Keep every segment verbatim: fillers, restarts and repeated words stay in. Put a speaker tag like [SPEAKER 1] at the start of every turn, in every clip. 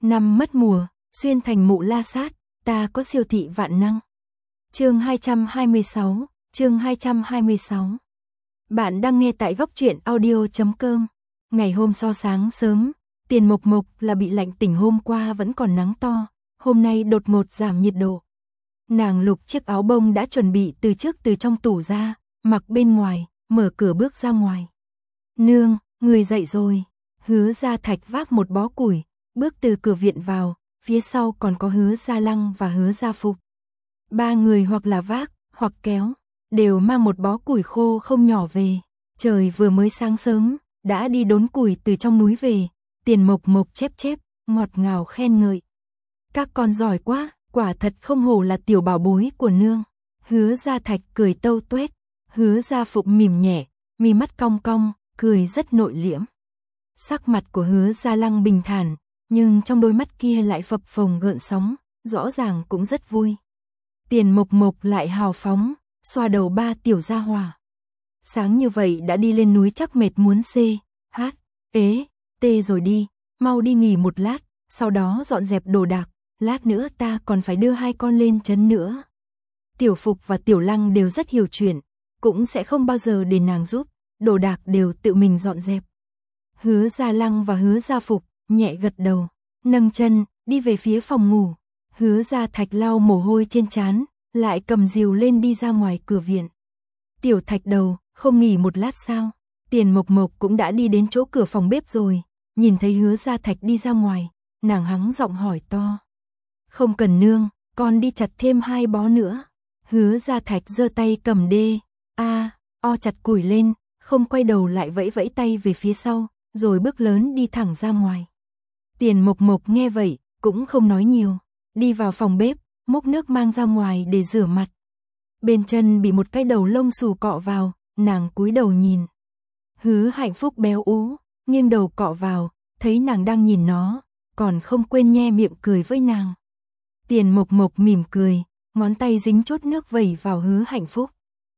[SPEAKER 1] Năm mất mùa, xuyên thành mụ la sát, ta có siêu thị vạn năng. Chương hai trăm hai mươi sáu, chương hai trăm hai mươi sáu. Bạn đang nghe tại góc truyện audio chấm com. Ngày hôm so sáng sớm, Tiền Mộc Mộc là bị lạnh tỉnh, hôm qua vẫn còn nắng to, hôm nay đột ngột giảm nhiệt độ. Nàng lục chiếc áo bông đã chuẩn bị từ trước từ trong tủ ra, mặc bên ngoài, mở cửa bước ra ngoài. Nương, người dậy rồi. Hứa Gia Thạch vác một bó củi, bước từ cửa viện vào, phía sau còn có Hứa Gia Lăng và Hứa Gia Phục. Ba người hoặc là vác, hoặc kéo, đều mang một bó củi khô không nhỏ về. Trời vừa mới sáng sớm, đã đi đốn củi từ trong núi về. Tiền Mộc Mộc chép chép, ngọt ngào khen ngợi. Các con giỏi quá, quả thật không hổ là tiểu bảo bối của nương. Hứa Gia Thạch cười tâu tuét, Hứa Gia Phục mỉm nhẹ, mi mắt cong cong, cười rất nội liễm. Sắc mặt của Hứa Gia Lăng bình thản, nhưng trong đôi mắt kia lại phập phồng gợn sóng, rõ ràng cũng rất vui. Tiền Mộc Mộc lại hào phóng, xoa đầu ba tiểu gia hỏa. Sáng như vậy đã đi lên núi chắc mệt muốn xê, hát, ế, tê rồi đi, mau đi nghỉ một lát, sau đó dọn dẹp đồ đạc, lát nữa ta còn phải đưa hai con lên trấn nữa. Tiểu Phục và Tiểu Lăng đều rất hiểu chuyện, cũng sẽ không bao giờ để nàng giúp, đồ đạc đều tự mình dọn dẹp. Hứa Gia Lăng và Hứa Gia Phục nhẹ gật đầu, nâng chân đi về phía phòng ngủ. Hứa Gia Thạch lau mồ hôi trên trán, lại cầm rìu lên đi ra ngoài cửa viện. Tiểu Thạch đầu, không nghỉ một lát sao? Tiền Mộc Mộc cũng đã đi đến chỗ cửa phòng bếp rồi, nhìn thấy Hứa Gia Thạch đi ra ngoài, nàng hắng giọng hỏi to. Không cần nương, con đi chặt thêm hai bó nữa. Hứa Gia Thạch giơ tay cầm đê, a, o chặt củi lên, không quay đầu lại vẫy vẫy tay về phía sau, rồi bước lớn đi thẳng ra ngoài. Tiền Mộc Mộc nghe vậy, cũng không nói nhiều, đi vào phòng bếp, múc nước mang ra ngoài để rửa mặt. Bên chân bị một cái đầu lông xù cọ vào, nàng cúi đầu nhìn. Hứa Hạnh Phúc béo ú, nghiêng đầu cọ vào, thấy nàng đang nhìn nó, còn không quên nhe miệng cười với nàng. Tiền Mộc Mộc mỉm cười, ngón tay dính chốt nước vẩy vào Hứa Hạnh Phúc.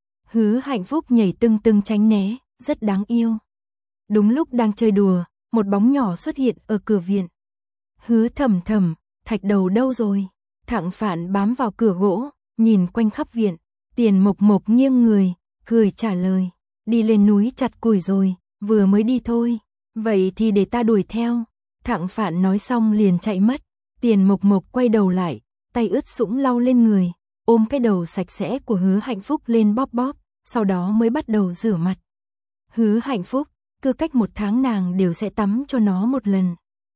[SPEAKER 1] Hứa Hạnh Phúc nhảy tưng tưng tránh né, rất đáng yêu. Đúng lúc đang chơi đùa, một bóng nhỏ xuất hiện ở cửa viện. Hứa Thầm Thầm, Thạch đầu đâu rồi? Thặng Phạn bám vào cửa gỗ, nhìn quanh khắp viện. Tiền Mộc Mộc nghiêng người, cười trả lời. Đi lên núi chặt củi rồi, vừa mới đi thôi. Vậy thì để ta đuổi theo. Thặng Phạn nói xong liền chạy mất. Tiền Mộc Mộc quay đầu lại, tay ướt sũng lau lên người, ôm cái đầu sạch sẽ của Hứa Hạnh Phúc lên bóp bóp, sau đó mới bắt đầu rửa mặt. Hứa Hạnh Phúc, cứ cách một tháng nàng đều sẽ tắm cho nó một lần.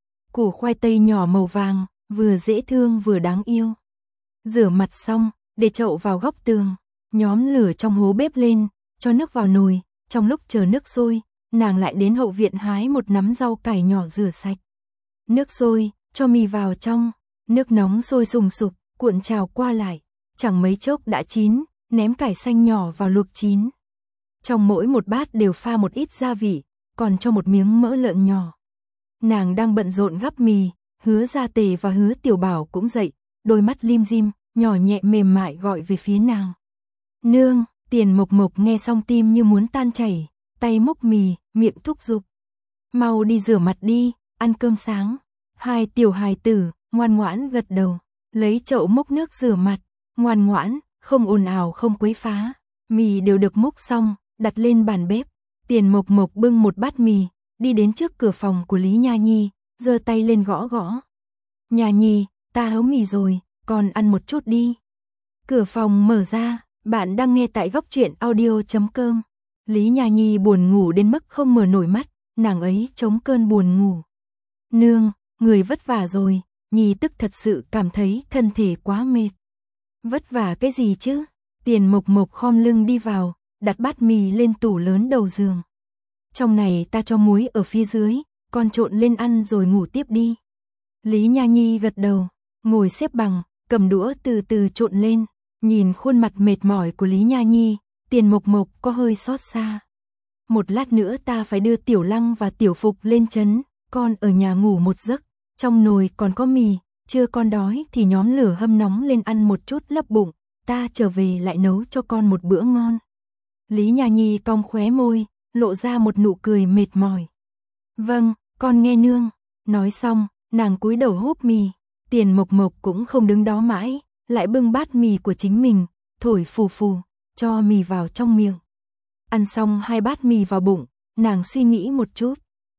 [SPEAKER 1] Củ khoai tây nhỏ màu vàng, vừa dễ thương vừa đáng yêu. Rửa mặt xong, để chậu vào góc tường, nhóm lửa trong hố bếp lên, cho nước vào nồi, trong lúc chờ nước sôi, nàng lại đến hậu viện hái một nắm rau cải nhỏ rửa sạch. Nước sôi, cho mì vào trong, nước nóng sôi sùng sục, cuộn trào qua lại, chẳng mấy chốc đã chín, ném cải xanh nhỏ vào luộc chín. Trong mỗi một bát đều pha một ít gia vị, còn cho một miếng mỡ lợn nhỏ. Nàng đang bận rộn gắp mì, Hứa Gia Tề và Hứa Tiểu Bảo cũng dậy, đôi mắt lim dim, nhỏ nhẹ mềm mại gọi về phía nàng. Nương, Tiền Mộc Mộc nghe xong tim như muốn tan chảy, tay múc mì, miệng thúc giục. Mau đi rửa mặt đi, ăn cơm sáng. Hai tiểu hài tử, ngoan ngoãn gật đầu, lấy chậu múc nước rửa mặt, ngoan ngoãn, không ồn ào không quấy phá. Mì đều được múc xong, đặt lên bàn bếp. Tiền Mộc Mộc bưng một bát mì, đi đến trước cửa phòng của Lý Nha Nhi, giơ tay lên gõ gõ. Nha Nhi, ta hấu mì rồi, con ăn một chút đi. Cửa phòng mở ra, bạn đang nghe tại góc truyện audio chấm com. Lý Nha Nhi buồn ngủ đến mức không mở nổi mắt, nàng ấy chống cơn buồn ngủ. Nương, người vất vả rồi, Nhi tức thật sự cảm thấy thân thể quá mệt. Vất vả cái gì chứ? Tiền Mộc Mộc khom lưng đi vào, đặt bát mì lên tủ lớn đầu giường. Trong này ta cho muối ở phía dưới, con trộn lên ăn rồi ngủ tiếp đi. Lý Nha Nhi gật đầu, ngồi xếp bằng, cầm đũa từ từ trộn lên, nhìn khuôn mặt mệt mỏi của Lý Nha Nhi, Tiền Mộc Mộc có hơi xót xa. Một lát nữa ta phải đưa Tiểu Lăng và Tiểu Phục lên trấn, con ở nhà ngủ một giấc, trong nồi còn có mì, chưa con đói thì nhóm lửa hâm nóng lên ăn một chút lấp bụng, ta trở về lại nấu cho con một bữa ngon. Lý Nha Nhi cong khóe môi, lộ ra một nụ cười mệt mỏi. Vâng, con nghe nương. Nói xong, nàng cúi đầu húp mì, Tiền Mộc Mộc cũng không đứng đó mãi, lại bưng bát mì của chính mình, thổi phù phù, cho mì vào trong miệng. Ăn xong hai bát mì vào bụng, nàng suy nghĩ một chút.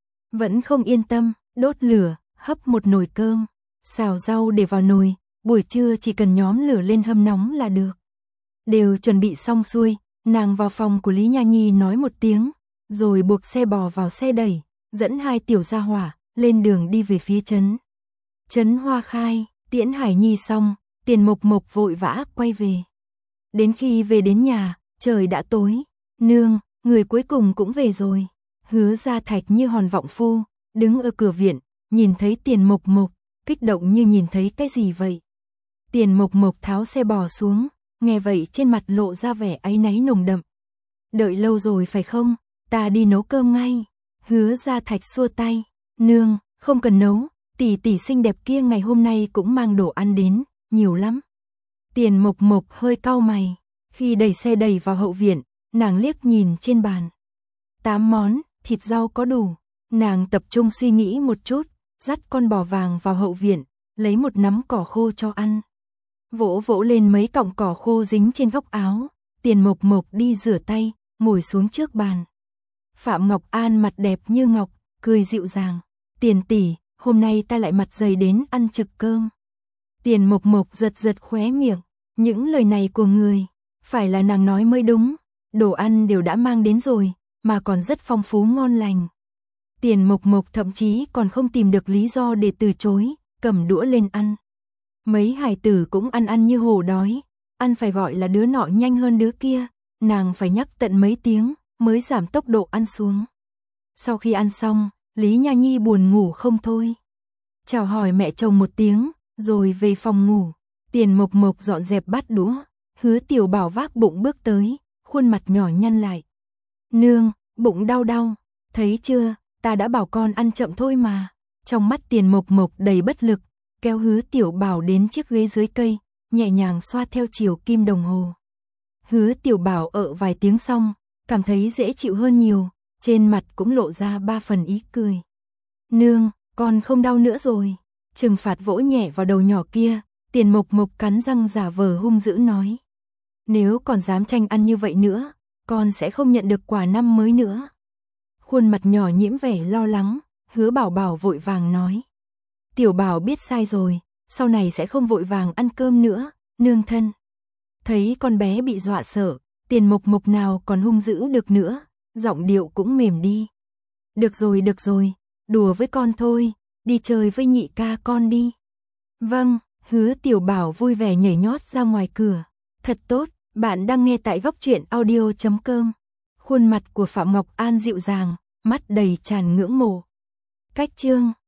[SPEAKER 1] Vẫn không yên tâm, đốt lửa, hấp một nồi cơm, xào rau để vào nồi, buổi trưa chỉ cần nhóm lửa lên hâm nóng là được. Đều chuẩn bị xong xuôi, nàng vào phòng của Lý Nha Nhi nói một tiếng, rồi buộc xe bò vào xe đẩy, dẫn hai tiểu gia hỏa, lên đường đi về phía trấn. Trấn Hoa Khai, tiễn Hải Nhi xong, Tiền Mộc Mộc vội vã quay về. Đến khi về đến nhà, trời đã tối, nương, người cuối cùng cũng về rồi. Hứa Gia Thạch như hòn vọng phu, đứng ở cửa viện, nhìn thấy Tiền Mộc Mộc, kích động như nhìn thấy cái gì vậy. Tiền Mộc Mộc tháo xe bò xuống, nghe vậy trên mặt lộ ra vẻ áy náy nồng đậm. Đợi lâu rồi phải không, ta đi nấu cơm ngay. Hứa Gia Thạch xua tay, nương, không cần nấu, tỷ tỷ xinh đẹp kia ngày hôm nay cũng mang đồ ăn đến, nhiều lắm. Tiền Mộc Mộc hơi cau mày, khi đẩy xe đẩy vào hậu viện, nàng liếc nhìn trên bàn. Tám món, thịt rau có đủ, nàng tập trung suy nghĩ một chút, dắt con bò vàng vào hậu viện, lấy một nắm cỏ khô cho ăn. Vỗ vỗ lên mấy cọng cỏ khô dính trên góc áo, Tiền Mộc Mộc đi rửa tay, ngồi xuống trước bàn. Phạm Ngọc An mặt đẹp như ngọc, cười dịu dàng, Tiền tỷ, hôm nay ta lại mặt dày đến ăn trực cơm. Tiền Mộc Mộc giật giật khóe miệng, những lời này của người, phải là nàng nói mới đúng, đồ ăn đều đã mang đến rồi, mà còn rất phong phú ngon lành. Tiền Mộc Mộc thậm chí còn không tìm được lý do để từ chối, cầm đũa lên ăn. Mấy hài tử cũng ăn ăn như hổ đói, ăn phải gọi là đứa nọ nhanh hơn đứa kia, nàng phải nhắc tận mấy tiếng, mới giảm tốc độ ăn xuống. Sau khi ăn xong, Lý Nha Nhi buồn ngủ không thôi. Chào hỏi mẹ chồng một tiếng, rồi về phòng ngủ. Tiền Mộc Mộc dọn dẹp bát đũa, Hứa Tiểu Bảo vác bụng bước tới, khuôn mặt nhỏ nhăn lại. Nương, bụng đau đau, thấy chưa, ta đã bảo con ăn chậm thôi mà. Trong mắt Tiền Mộc Mộc đầy bất lực, kéo Hứa Tiểu Bảo đến chiếc ghế dưới cây, nhẹ nhàng xoa theo chiều kim đồng hồ. Hứa Tiểu Bảo ợ vài tiếng xong, cảm thấy dễ chịu hơn nhiều, trên mặt cũng lộ ra ba phần ý cười. Nương, con không đau nữa rồi. Trừng phạt vỗ nhẹ vào đầu nhỏ kia, Tiền Mộc Mộc cắn răng giả vờ hung dữ nói. Nếu còn dám tranh ăn như vậy nữa, con sẽ không nhận được quà năm mới nữa. Khuôn mặt nhỏ nhiễm vẻ lo lắng, Hứa Bảo Bảo vội vàng nói. Tiểu Bảo biết sai rồi, sau này sẽ không vội vàng ăn cơm nữa, nương thân. Thấy con bé bị dọa sợ, Tiền Mộc Mộc nào còn hung dữ được nữa, giọng điệu cũng mềm đi. Được rồi được rồi, đùa với con thôi, đi chơi với nhị ca con đi. Vâng, Hứa Tiểu Bảo vui vẻ nhảy nhót ra ngoài cửa. Thật tốt, bạn đang nghe tại góc truyện audio chấm com. Khuôn mặt của Phạm Ngọc An dịu dàng, mắt đầy tràn ngưỡng mộ. Cách chương